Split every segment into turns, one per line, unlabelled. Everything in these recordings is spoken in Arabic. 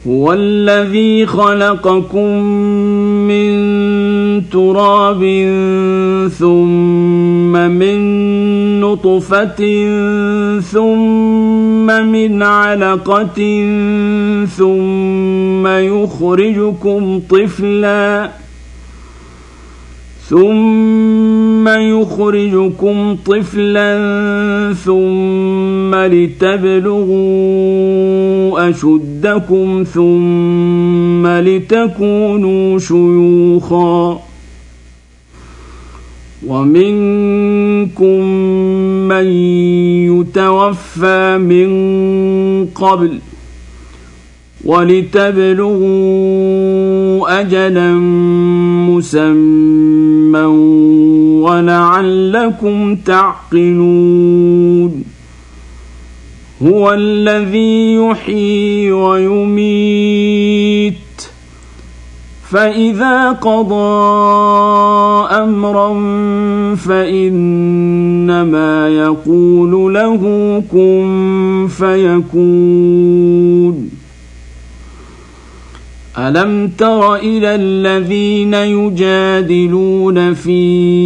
هو الذي خلقكم من تراب ثم من نطفة ثم من علقة ثم يخرجكم طفلا ثم لتبلغوا أشدكم ثم لتكونوا شيوخا ومنكم من يتوفى من قبل ولتبلغوا أجلا مسمى ولعلكم تعقلون هو الذي يحيي ويميت فإذا قضى أمرا فإنما يقول له كن فيكون ألم تر إلى الذين يجادلون في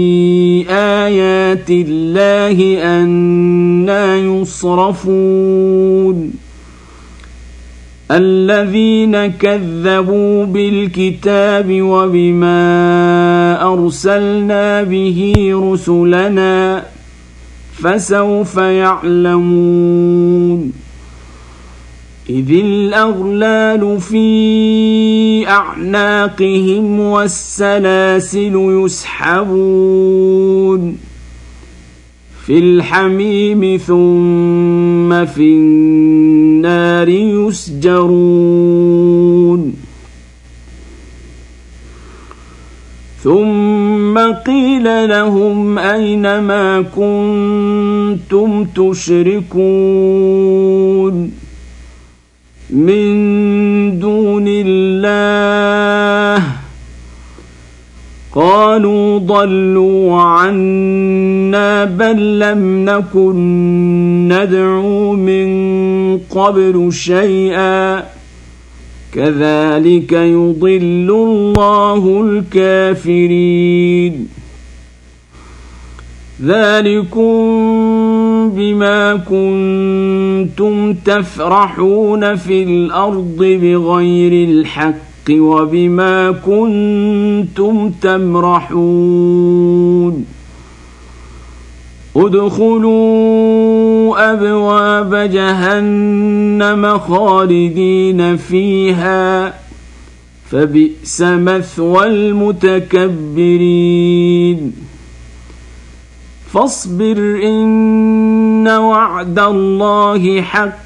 آيات الله أنى يصرفون الذين كذبوا بالكتاب وبما أرسلنا به رسلنا فسوف يعلمون إذ الأغلال في أعناقهم والسلاسل يسحبون في الحميم ثم في النار يسجرون ثم قيل لهم أين ما كنتم تشركون من دون الله قالوا ضلوا عنا بل لم نكن ندعو من قبل شيئا كذلك يضل الله الكافرين ذلكم بما كنتم تفرحون في الأرض بغير الحق وبما كنتم تمرحون ادخلوا أبواب جهنم خالدين فيها فبئس مثوى المتكبرين فاصبر إن وعد الله حق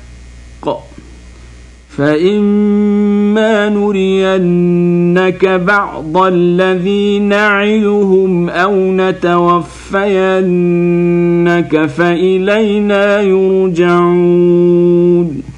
فإما نرينك بعض الذي نعدهم أو نتوفينك فإلينا يرجعون